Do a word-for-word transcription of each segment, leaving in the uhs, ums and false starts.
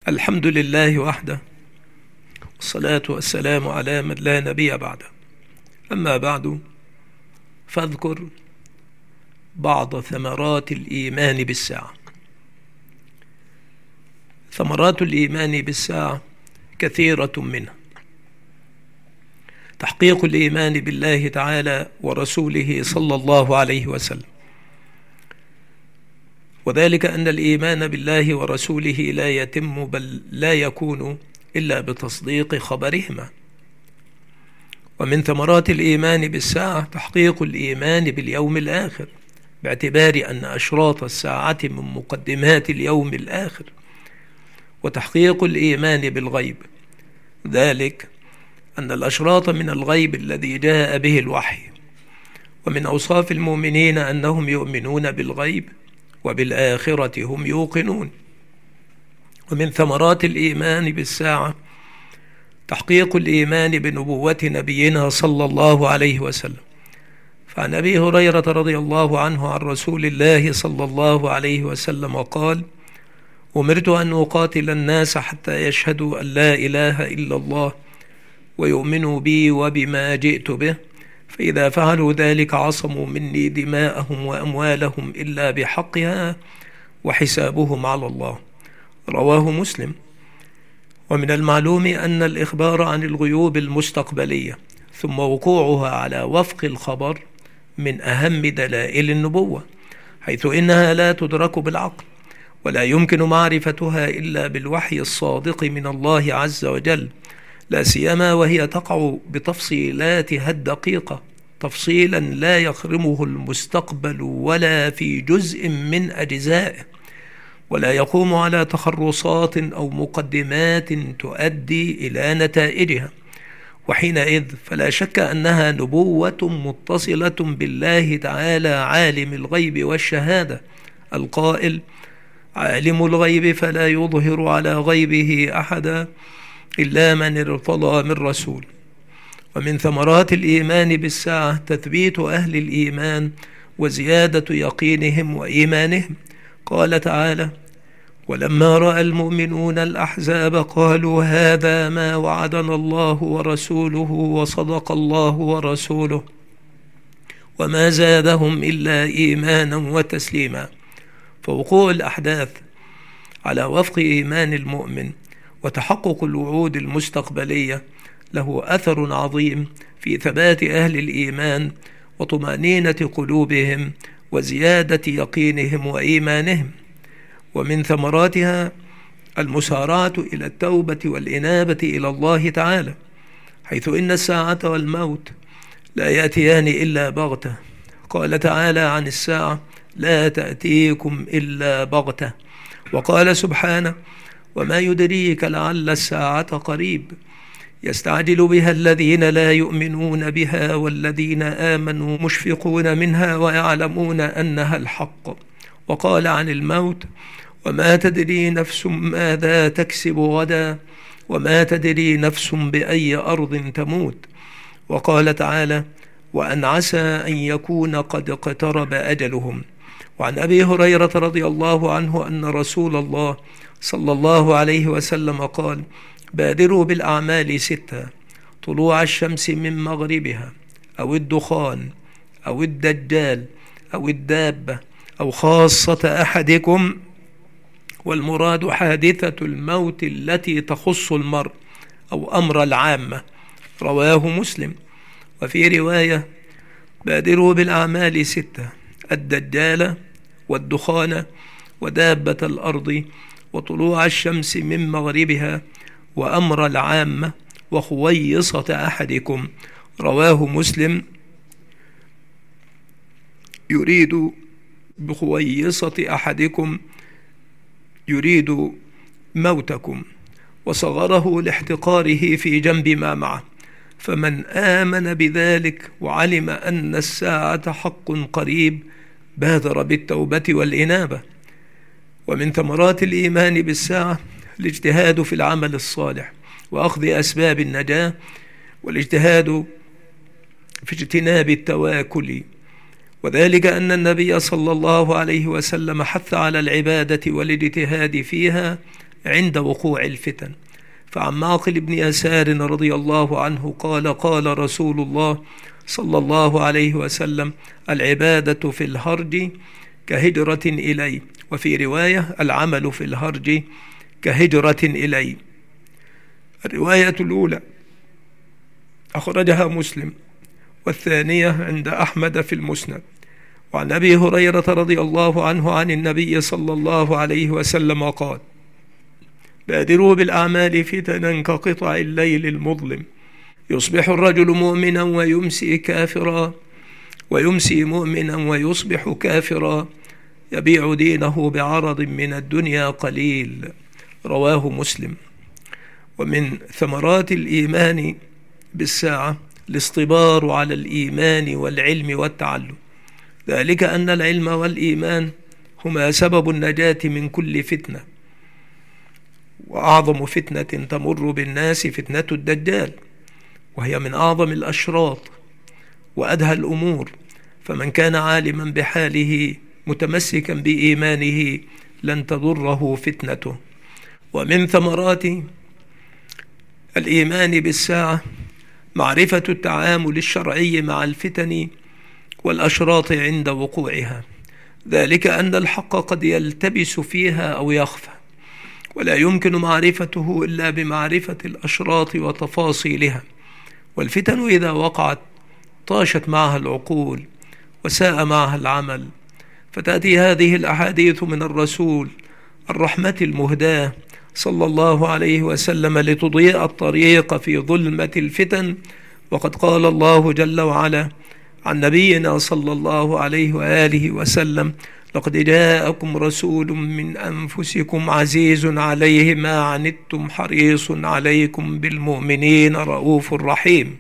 الحمد لله وحده، والصلاة والسلام على من لا نبي بعده. أما بعد، فاذكر بعض ثمرات الإيمان بالساعة. ثمرات الإيمان بالساعة كثيرة منها: تحقيق الإيمان بالله تعالى ورسوله صلى الله عليه وسلم، وذلك أن الإيمان بالله ورسوله لا يتم بل لا يكون إلا بتصديق خبرهما. ومن ثمرات الإيمان بالساعة تحقيق الإيمان باليوم الآخر، باعتبار أن أشراط الساعة من مقدمات اليوم الآخر. وتحقيق الإيمان بالغيب، ذلك أن الأشراط من الغيب الذي جاء به الوحي. ومن أوصاف المؤمنين أنهم يؤمنون بالغيب وبالآخرة هم يوقنون. ومن ثمرات الإيمان بالساعة تحقيق الإيمان بنبوة نبينا صلى الله عليه وسلم. فعن أبي هريرة رضي الله عنه عن رسول الله صلى الله عليه وسلم قال: أمرت أن أقاتل الناس حتى يشهدوا أن لا إله إلا الله ويؤمنوا بي وبما جئت به، فإذا فعلوا ذلك عصموا مني دماءهم وأموالهم إلا بحقها وحسابهم على الله. رواه مسلم. ومن المعلوم أن الإخبار عن الغيوب المستقبلية ثم وقوعها على وفق الخبر من أهم دلائل النبوة، حيث إنها لا تدرك بالعقل، ولا يمكن معرفتها إلا بالوحي الصادق من الله عز وجل، لا سيما وهي تقع بتفصيلاتها الدقيقة، تفصيلا لا يخرمه المستقبل ولا في جزء من أجزائه، ولا يقوم على تخرصات أو مقدمات تؤدي إلى نتائجها. وحينئذ فلا شك أنها نبوة متصلة بالله تعالى عالم الغيب والشهادة، القائل: عالم الغيب فلا يظهر على غيبه أحدا إلا من ارتضى من رسول. ومن ثمرات الإيمان بالساعة تثبيت أهل الإيمان وزيادة يقينهم وإيمانهم. قال تعالى: ولما رأى المؤمنون الأحزاب قالوا هذا ما وعدنا الله ورسوله وصدق الله ورسوله وما زادهم إلا إيمانا وتسليما. فوقوع الأحداث على وفق إيمان المؤمن وتحقق الوعود المستقبلية له أثر عظيم في ثبات أهل الإيمان وطمأنينة قلوبهم وزيادة يقينهم وإيمانهم. ومن ثمراتها المسارعة إلى التوبة والإنابة إلى الله تعالى، حيث إن الساعة والموت لا يأتيان إلا بغتة. قال تعالى عن الساعة: لا تأتيكم إلا بغتة. وقال سبحانه: وما يدريك لعل الساعة قريب يستعجل بها الذين لا يؤمنون بها والذين آمنوا مشفقون منها ويعلمون أنها الحق. وقال عن الموت: وما تدري نفس ماذا تكسب غدا وما تدري نفس بأي أرض تموت. وقال تعالى: وأن عسى أن يكون قد اقترب أجلهم. وعن أبي هريرة رضي الله عنه أن رسول الله صلى الله عليه وسلم قال: بادروا بالأعمال ستة: طلوع الشمس من مغربها، أو الدخان، أو الدجال، أو الدابة، أو خاصة أحدكم، والمراد حادثة الموت التي تخص المرء أو أمر العامة. رواه مسلم. وفي رواية: بادروا بالأعمال ستة: الدجال، والدخان، ودابة الأرض، وطلوع الشمس من مغربها، وأمر العامة، وخويصة أحدكم. رواه مسلم. يريد بخويصة أحدكم يريد موتكم، وصغره لاحتقاره في جنب ما معه. فمن آمن بذلك وعلم أن الساعة حق قريب بادر بالتوبة والإنابة. ومن ثمرات الإيمان بالساعة الاجتهاد في العمل الصالح وأخذ أسباب النجاة، والاجتهاد في اجتناب التواكل، وذلك أن النبي صلى الله عليه وسلم حث على العبادة والاجتهاد فيها عند وقوع الفتن. فعن معقل بن يسار رضي الله عنه قال قال رسول الله صلى الله عليه وسلم: العبادة في الهرج كهجرة إلي، وفي رواية: العمل في الهرج كهجرة إلي. الرواية الأولى أخرجها مسلم، والثانية عند أحمد في المسند. وعن أبي هريرة رضي الله عنه عن النبي صلى الله عليه وسلم قال: بادروا بالأعمال فتنا كقطع الليل المظلم، يصبح الرجل مؤمنا ويمسي كافرا، ويمسي مؤمنا ويصبح كافرا، يبيع دينه بعرض من الدنيا قليل. رواه مسلم. ومن ثمرات الإيمان بالساعة الاصطبار على الإيمان والعلم والتعلم، ذلك أن العلم والإيمان هما سبب النجاة من كل فتنة. وأعظم فتنة تمر بالناس فتنة الدجال، وهي من أعظم الأشراط وأدهى الأمور، فمن كان عالما بحاله متمسكا بإيمانه لن تضره فتنته. ومن ثمرات الإيمان بالساعة معرفة التعامل الشرعي مع الفتن والأشراط عند وقوعها، ذلك أن الحق قد يلتبس فيها أو يخفى، ولا يمكن معرفته إلا بمعرفة الأشراط وتفاصيلها. والفتن إذا وقعت طاشت معها العقول وساء معها العمل، فتأتي هذه الأحاديث من الرسول الرحمة المهداة صلى الله عليه وسلم لتضيء الطريق في ظلمة الفتن. وقد قال الله جل وعلا عن نبينا صلى الله عليه وآله وسلم: لقد جاءكم رسول من أنفسكم عزيز عليه ما عنتم حريص عليكم بالمؤمنين رؤوف رحيم.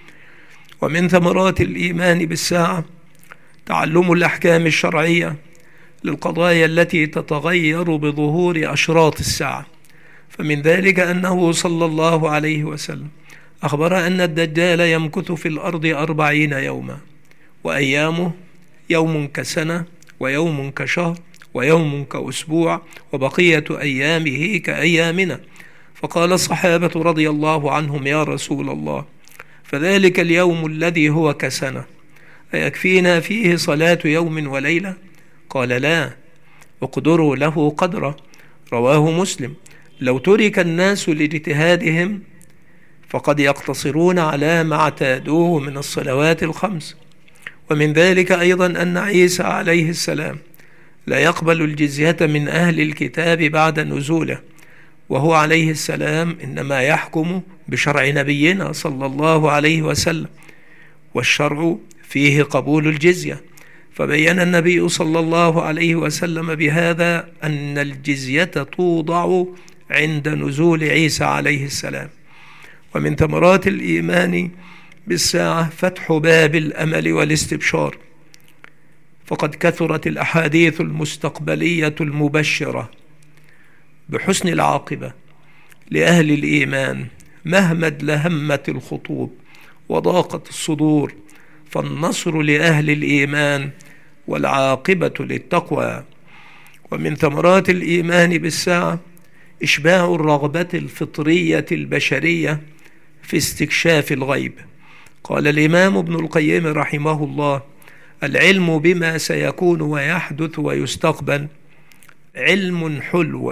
ومن ثمرات الإيمان بالساعة تعلم الأحكام الشرعية للقضايا التي تتغير بظهور أشراط الساعة. فمن ذلك أنه صلى الله عليه وسلم أخبر أن الدجال يمكث في الأرض أربعين يوما، وأيامه يوم كسنة، ويوم كشهر، ويوم كأسبوع، وبقية أيامه كأيامنا. فقال الصحابة رضي الله عنهم: يا رسول الله، فذلك اليوم الذي هو كسنة أيكفينا فيه صلاة يوم وليلة؟ قال: لا، اقدروا له قدره. رواه مسلم. لو ترك الناس لاجتهادهم فقد يقتصرون على ما اعتادوه من الصلوات الخمس. ومن ذلك أيضا أن عيسى عليه السلام لا يقبل الجزية من أهل الكتاب بعد نزوله، وهو عليه السلام إنما يحكم بشرع نبينا صلى الله عليه وسلم، والشرع فيه قبول الجزية. فبين النبي صلى الله عليه وسلم بهذا أن الجزية توضع عند نزول عيسى عليه السلام. ومن ثمرات الإيمان بالساعة فتح باب الأمل والاستبشار، فقد كثرت الأحاديث المستقبلية المبشرة بحسن العاقبة لأهل الإيمان مهما ادلهمت الخطوب وضاقت الصدور، فالنصر لأهل الإيمان والعاقبة للتقوى. ومن ثمرات الإيمان بالساعة إشباع الرغبة الفطرية البشرية في استكشاف الغيب. قال الإمام ابن القيم رحمه الله: العلم بما سيكون ويحدث ويستقبل علم حلو،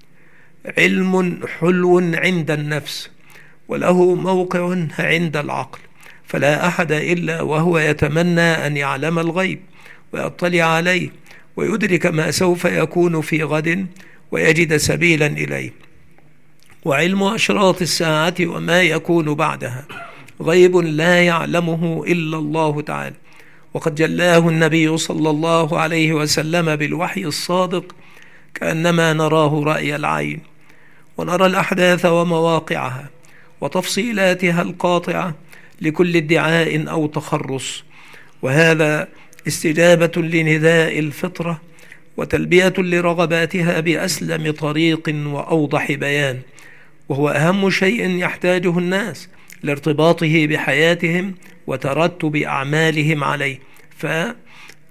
علم حلو عند النفس، وله موقع عند العقل، فلا أحد إلا وهو يتمنى أن يعلم الغيب ويطلع عليه ويدرك ما سوف يكون في غد ويجد سبيلا إليه. وعلم أشراط الساعة وما يكون بعدها غيب لا يعلمه إلا الله تعالى، وقد جلاه النبي صلى الله عليه وسلم بالوحي الصادق كأنما نراه رأي العين، ونرى الأحداث ومواقعها وتفصيلاتها القاطعة لكل ادعاء أو تخرص. وهذا استجابة لنداء الفطرة وتلبية لرغباتها بأسلم طريق وأوضح بيان، وهو أهم شيء يحتاجه الناس لارتباطه بحياتهم وترتب أعمالهم عليه.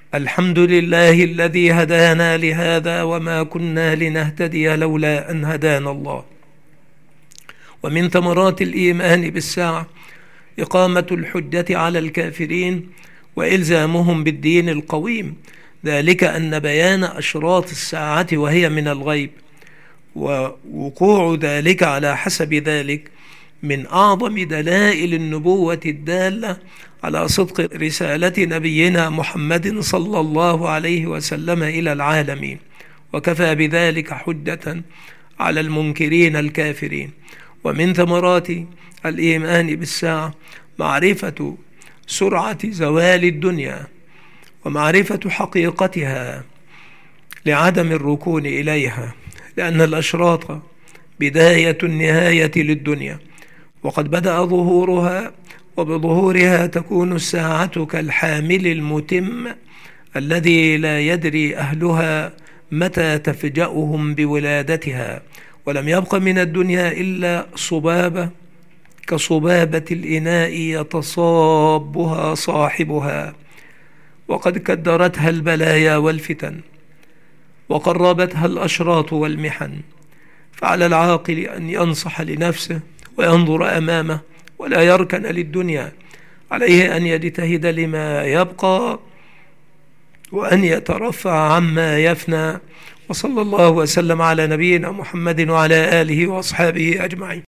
الحمد لله الذي هدانا لهذا وما كنا لنهتدي لولا أن هدانا الله. ومن ثمرات الإيمان بالساعة إقامة الحجة على الكافرين وإلزامهم بالدين القويم، ذلك أن بيان أشراط الساعة وهي من الغيب، ووقوع ذلك على حسب ذلك من أعظم دلائل النبوة الدالة على صدق رسالة نبينا محمد صلى الله عليه وسلم إلى العالمين، وكفى بذلك حجة على المنكرين الكافرين. ومن ثمرات الإيمان بالساعة معرفة سرعة زوال الدنيا ومعرفة حقيقتها لعدم الركون إليها، لأن الأشراط بداية النهاية للدنيا، وقد بدأ ظهورها، وبظهورها تكون الساعة كالحامل المتم الذي لا يدري أهلها متى تفجأهم بولادتها، ولم يبق من الدنيا إلا صبابة كصبابة الإناء يتصابها صاحبها، وقد كدرتها البلايا والفتن وقربتها الأشراط والمحن. فعلى العاقل أن ينصح لنفسه وينظر أمامه ولا يركن للدنيا، عليه أن يجتهد لما يبقى وأن يترفع عما يفنى. وصلى الله وسلم على نبينا محمد وعلى آله وأصحابه أجمعين.